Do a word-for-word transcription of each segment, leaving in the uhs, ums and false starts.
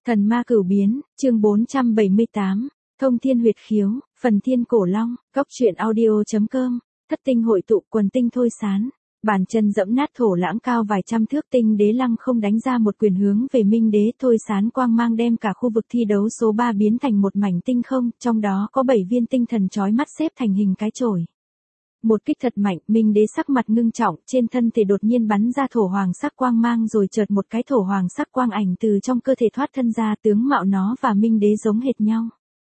Thần ma cửu biến, chương bốn trăm bảy mươi tám, thông thiên huyệt khiếu, phần thiên cổ long, góc truyện audio.com, thất tinh hội tụ quần tinh thôi sán. Bàn chân dẫm nát thổ lãng cao vài trăm thước, tinh đế lăng không đánh ra một quyền hướng về minh đế. Thôi sán quang mang đem cả khu vực thi đấu số ba biến thành một mảnh tinh không, trong đó có bảy viên tinh thần chói mắt xếp thành hình cái chổi. Một kích thật mạnh, minh đế sắc mặt ngưng trọng, trên thân thể đột nhiên bắn ra thổ hoàng sắc quang mang, rồi chợt một cái thổ hoàng sắc quang ảnh từ trong cơ thể thoát thân ra, tướng mạo nó và minh đế giống hệt nhau.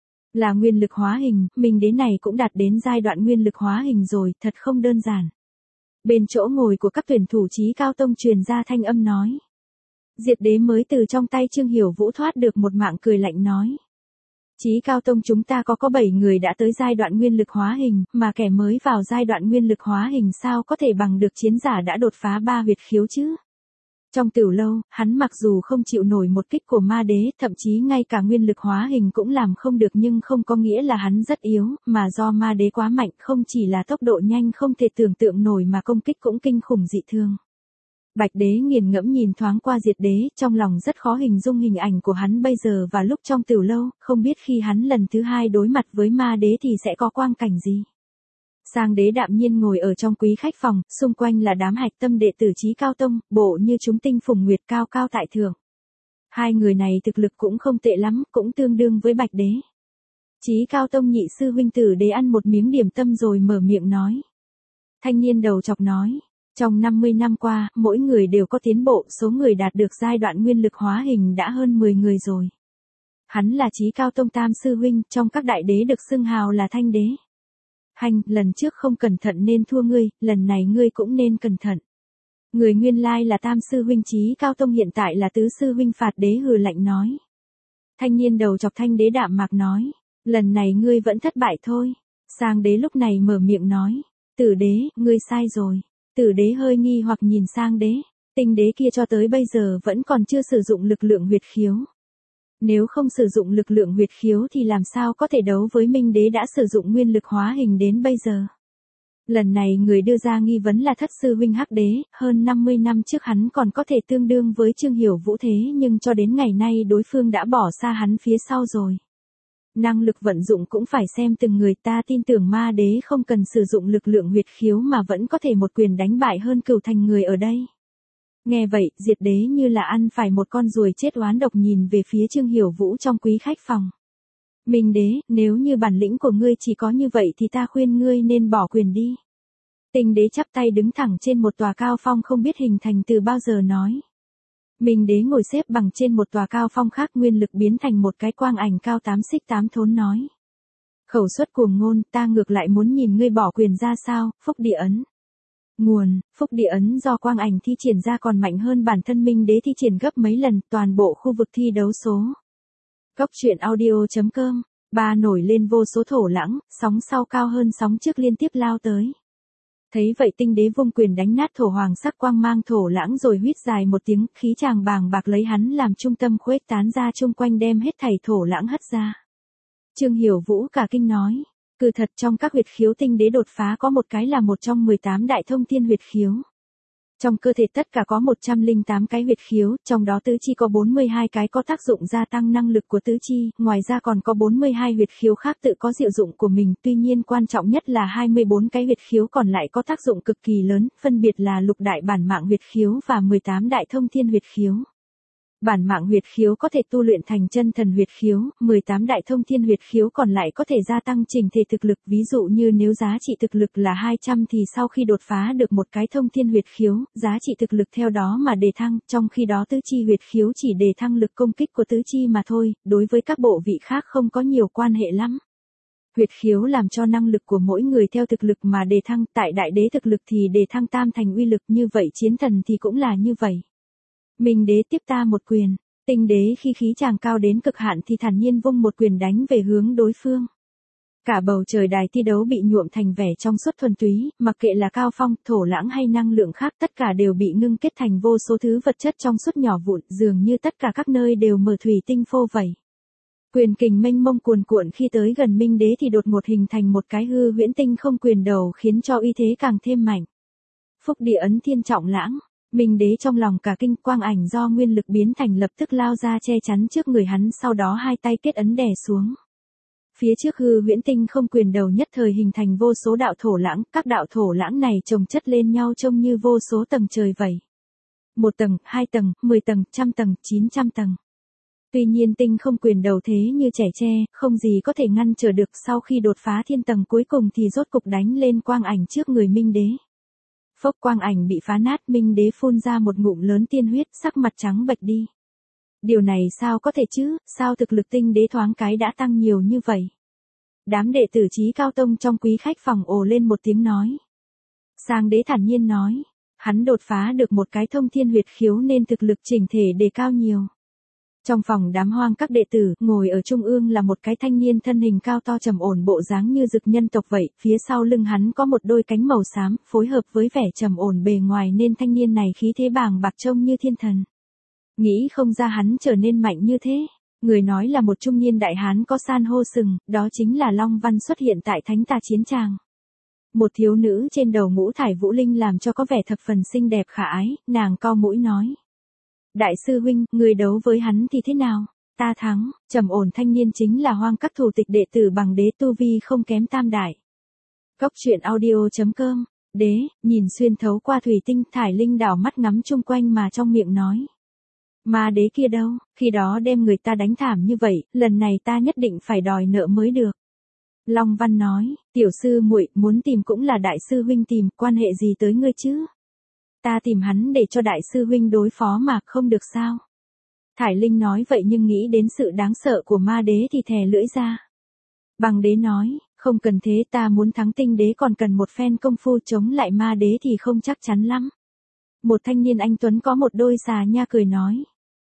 Là nguyên lực hóa hình, minh đế này cũng đạt đến giai đoạn nguyên lực hóa hình rồi, thật không đơn giản. Bên chỗ ngồi của các tuyển thủ Chí Cao Tông truyền ra thanh âm nói. Diệt đế mới từ trong tay Trương Hiểu Vũ thoát được một mạng, cười lạnh nói. Chí Cao Tông chúng ta có có bảy người đã tới giai đoạn nguyên lực hóa hình, mà kẻ mới vào giai đoạn nguyên lực hóa hình sao có thể bằng được chiến giả đã đột phá ba huyệt khiếu chứ? Trong Tửu Lâu, hắn mặc dù không chịu nổi một kích của ma đế, thậm chí ngay cả nguyên lực hóa hình cũng làm không được, nhưng không có nghĩa là hắn rất yếu, mà do ma đế quá mạnh, không chỉ là tốc độ nhanh không thể tưởng tượng nổi mà công kích cũng kinh khủng dị thường. Bạch đế nghiền ngẫm nhìn thoáng qua Diệt đế, trong lòng rất khó hình dung hình ảnh của hắn bây giờ và lúc trong Tửu Lâu, không biết khi hắn lần thứ hai đối mặt với ma đế thì sẽ có quang cảnh gì. Sang đế đạm nhiên ngồi ở trong quý khách phòng, xung quanh là đám hạch tâm đệ tử Chí Cao Tông, bộ như chúng tinh phùng nguyệt, cao cao tại thượng. Hai người này thực lực cũng không tệ lắm, cũng tương đương với Bạch đế. Chí Cao Tông nhị sư huynh Tử đế ăn một miếng điểm tâm rồi mở miệng nói. Thanh niên đầu chọc nói. Trong năm mươi năm qua, mỗi người đều có tiến bộ, số người đạt được giai đoạn nguyên lực hóa hình đã hơn mười người rồi. Hắn là Chí Cao Tông tam sư huynh, trong các đại đế được xưng hào là Thanh đế. Hành, lần trước không cẩn thận nên thua ngươi, lần này ngươi cũng nên cẩn thận. Người nguyên lai là tam sư huynh Chí Cao Tông, hiện tại là tứ sư huynh Phạt đế hừ lạnh nói. Thanh niên đầu chọc Thanh đế đạm mạc nói, lần này ngươi vẫn thất bại thôi. Sang đế lúc này mở miệng nói, Tử đế, ngươi sai rồi. Tử đế hơi nghi hoặc nhìn sang đế, tinh đế kia cho tới bây giờ vẫn còn chưa sử dụng lực lượng huyệt khiếu. Nếu không sử dụng lực lượng huyệt khiếu thì làm sao có thể đấu với minh đế đã sử dụng nguyên lực hóa hình đến bây giờ. Lần này người đưa ra nghi vấn là thất sư huynh Hắc đế, hơn năm mươi năm trước hắn còn có thể tương đương với Trương Hiểu Vũ, thế nhưng cho đến ngày nay đối phương đã bỏ xa hắn phía sau rồi. Năng lực vận dụng cũng phải xem từng người, ta tin tưởng ma đế không cần sử dụng lực lượng huyệt khiếu mà vẫn có thể một quyền đánh bại hơn cửu thành người ở đây. Nghe vậy, Diệt đế như là ăn phải một con ruồi chết oán độc nhìn về phía Trương Hiểu Vũ trong quý khách phòng. Minh đế, nếu như bản lĩnh của ngươi chỉ có như vậy thì ta khuyên ngươi nên bỏ quyền đi. Tinh đế chắp tay đứng thẳng trên một tòa cao phong không biết hình thành từ bao giờ nói. Minh đế ngồi xếp bằng trên một tòa cao phong khác, nguyên lực biến thành một cái quang ảnh cao tám xích tám thốn nói. Khẩu suất cuồng ngôn, ta ngược lại muốn nhìn ngươi bỏ quyền ra sao, phúc địa ấn. Nguồn, phúc địa ấn do quang ảnh thi triển ra còn mạnh hơn bản thân minh đế thi triển gấp mấy lần, toàn bộ khu vực thi đấu số. Góc truyện audio.com, ba nổi lên vô số thổ lãng, sóng sau cao hơn sóng trước liên tiếp lao tới. Thấy vậy tinh đế vung quyền đánh nát thổ hoàng sắc quang mang thổ lãng rồi huýt dài một tiếng, khí tràng bàng bạc lấy hắn làm trung tâm khuếch tán ra chung quanh đem hết thảy thổ lãng hất ra. Trương Hiểu Vũ cả kinh nói, cứ thật trong các huyệt khiếu tinh đế đột phá có một cái là một trong mười tám đại thông thiên huyệt khiếu. Trong cơ thể tất cả có một trăm lẻ tám cái huyệt khiếu, trong đó tứ chi có bốn mươi hai cái có tác dụng gia tăng năng lực của tứ chi, ngoài ra còn có bốn mươi hai huyệt khiếu khác tự có diệu dụng của mình, tuy nhiên quan trọng nhất là hai mươi bốn cái huyệt khiếu còn lại có tác dụng cực kỳ lớn, phân biệt là lục đại bản mạng huyệt khiếu và mười tám đại thông thiên huyệt khiếu. Bản mạng huyệt khiếu có thể tu luyện thành chân thần huyệt khiếu, mười tám đại thông thiên huyệt khiếu còn lại có thể gia tăng chỉnh thể thực lực, ví dụ như nếu giá trị thực lực là hai trăm thì sau khi đột phá được một cái thông thiên huyệt khiếu, giá trị thực lực theo đó mà đề thăng, trong khi đó tứ chi huyệt khiếu chỉ đề thăng lực công kích của tứ chi mà thôi, đối với các bộ vị khác không có nhiều quan hệ lắm. Huyệt khiếu làm cho năng lực của mỗi người theo thực lực mà đề thăng, tại đại đế thực lực thì đề thăng tam thành uy lực, như vậy chiến thần thì cũng là như vậy. Minh đế tiếp ta một quyền, tinh đế khi khí tràng cao đến cực hạn thì thản nhiên vung một quyền đánh về hướng đối phương. Cả bầu trời đài thi đấu bị nhuộm thành vẻ trong suốt thuần túy, mặc kệ là cao phong, thổ lãng hay năng lượng khác tất cả đều bị ngưng kết thành vô số thứ vật chất trong suốt nhỏ vụn, dường như tất cả các nơi đều mở thủy tinh phô vẩy. Quyền kình mênh mông cuồn cuộn khi tới gần minh đế thì đột ngột hình thành một cái hư huyễn tinh không quyền đầu khiến cho uy thế càng thêm mạnh. Phúc địa ấn thiên trọng lãng. Minh đế trong lòng cả kinh, quang ảnh do nguyên lực biến thành lập tức lao ra che chắn trước người hắn, sau đó hai tay kết ấn đè xuống. Phía trước hư huyễn tinh không quyền đầu nhất thời hình thành vô số đạo thổ lãng, các đạo thổ lãng này chồng chất lên nhau trông như vô số tầng trời vậy. Một tầng, hai tầng, mười tầng, trăm tầng, chín trăm tầng. Tuy nhiên tinh không quyền đầu thế như trẻ tre, không gì có thể ngăn trở được, sau khi đột phá thiên tầng cuối cùng thì rốt cục đánh lên quang ảnh trước người Minh đế. Phốc, quang ảnh bị phá nát, Minh đế phun ra một ngụm lớn tiên huyết, sắc mặt trắng bệch đi. Điều này sao có thể chứ, sao thực lực tinh đế thoáng cái đã tăng nhiều như vậy? Đám đệ tử Chí Cao Tông trong quý khách phòng ồ lên một tiếng nói. Sang đế thản nhiên nói, hắn đột phá được một cái thông thiên huyệt khiếu nên thực lực chỉnh thể đề cao nhiều. Trong phòng đám hoang các đệ tử, ngồi ở trung ương là một cái thanh niên thân hình cao to trầm ổn, bộ dáng như dực nhân tộc vậy, phía sau lưng hắn có một đôi cánh màu xám, phối hợp với vẻ trầm ổn bề ngoài nên thanh niên này khí thế bàng bạc trông như thiên thần. Nghĩ không ra hắn trở nên mạnh như thế. Người nói là một trung niên đại hán có san hô sừng, đó chính là Long Văn xuất hiện tại Thánh Tà chiến tràng. Một thiếu nữ trên đầu ngũ thải vũ linh làm cho có vẻ thập phần xinh đẹp khả ái, nàng cau mũi nói. Đại sư huynh, người đấu với hắn thì thế nào? Ta thắng. Trầm ổn thanh niên chính là hoang các thủ tịch đệ tử Bằng đế, tu vi không kém tam đại. Cốc truyện audio chấm com. Đế, nhìn xuyên thấu qua thủy tinh, Thải Linh đảo mắt ngắm chung quanh mà trong miệng nói. Ma đế kia đâu, khi đó đem người ta đánh thảm như vậy, lần này ta nhất định phải đòi nợ mới được. Long Văn nói, tiểu sư muội muốn tìm cũng là đại sư huynh tìm, quan hệ gì tới ngươi chứ? Ta tìm hắn để cho đại sư huynh đối phó mà, không được sao? Thải Linh nói vậy nhưng nghĩ đến sự đáng sợ của ma đế thì thè lưỡi ra. Bằng đế nói, không cần thế, ta muốn thắng tinh đế còn cần một phen công phu, chống lại ma đế thì không chắc chắn lắm. Một thanh niên anh tuấn có một đôi xà nha cười nói.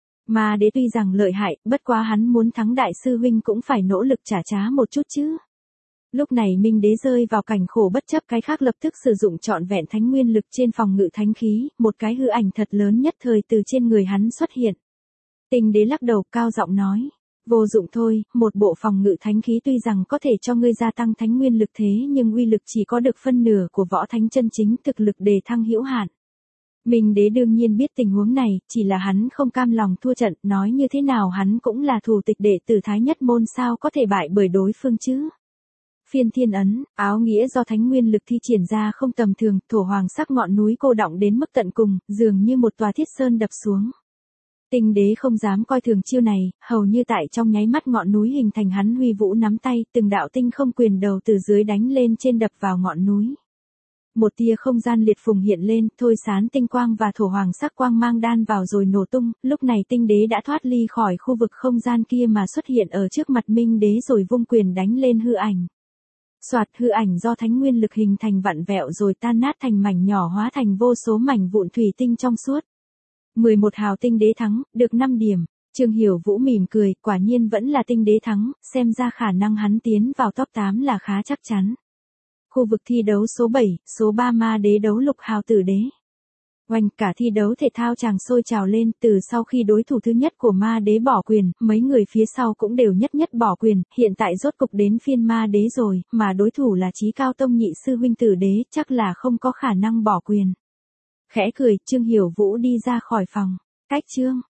Ma đế tuy rằng lợi hại, bất quá hắn muốn thắng đại sư huynh cũng phải nỗ lực trả giá một chút chứ. Lúc này Minh đế rơi vào cảnh khổ, bất chấp cái khác lập tức sử dụng trọn vẹn thánh nguyên lực trên phòng ngự thánh khí, một cái hư ảnh thật lớn nhất thời từ trên người hắn xuất hiện. Tinh đế lắc đầu cao giọng nói, vô dụng thôi, một bộ phòng ngự thánh khí tuy rằng có thể cho ngươi gia tăng thánh nguyên lực thế nhưng uy lực chỉ có được phân nửa của võ thánh chân chính, thực lực đề thăng hữu hạn. Minh đế đương nhiên biết tình huống này, chỉ là hắn không cam lòng thua trận, nói như thế nào hắn cũng là thủ tịch đệ tử Thái Nhất môn, sao có thể bại bởi đối phương chứ. Phiên thiên ấn, áo nghĩa do thánh nguyên lực thi triển ra không tầm thường, thổ hoàng sắc ngọn núi cô đọng đến mức tận cùng, dường như một tòa thiết sơn đập xuống. Tinh đế không dám coi thường chiêu này, hầu như tại trong nháy mắt ngọn núi hình thành, hắn huy vũ nắm tay, từng đạo tinh không quyền đầu từ dưới đánh lên trên đập vào ngọn núi. Một tia không gian liệt phùng hiện lên, thôi sán tinh quang và thổ hoàng sắc quang mang đan vào rồi nổ tung, lúc này tinh đế đã thoát ly khỏi khu vực không gian kia mà xuất hiện ở trước mặt Minh đế rồi vung quyền đánh lên hư ảnh. Soạt, hư ảnh do thánh nguyên lực hình thành vặn vẹo rồi tan nát thành mảnh nhỏ, hóa thành vô số mảnh vụn thủy tinh trong suốt. mười một hào tinh đế thắng, được năm điểm. Trương Hiểu Vũ mỉm cười, quả nhiên vẫn là tinh đế thắng, xem ra khả năng hắn tiến vào top tám là khá chắc chắn. Khu vực thi đấu số bảy, số ba ma đế đấu lục hào tử đế. Oanh, cả thi đấu thể thao chàng sôi trào lên, từ sau khi đối thủ thứ nhất của ma đế bỏ quyền, mấy người phía sau cũng đều nhất nhất bỏ quyền, hiện tại rốt cục đến phiên ma đế rồi, mà đối thủ là Chí Cao Tông nhị sư huynh tử đế, chắc là không có khả năng bỏ quyền. Khẽ cười, Trương Hiểu Vũ đi ra khỏi phòng. Cách chương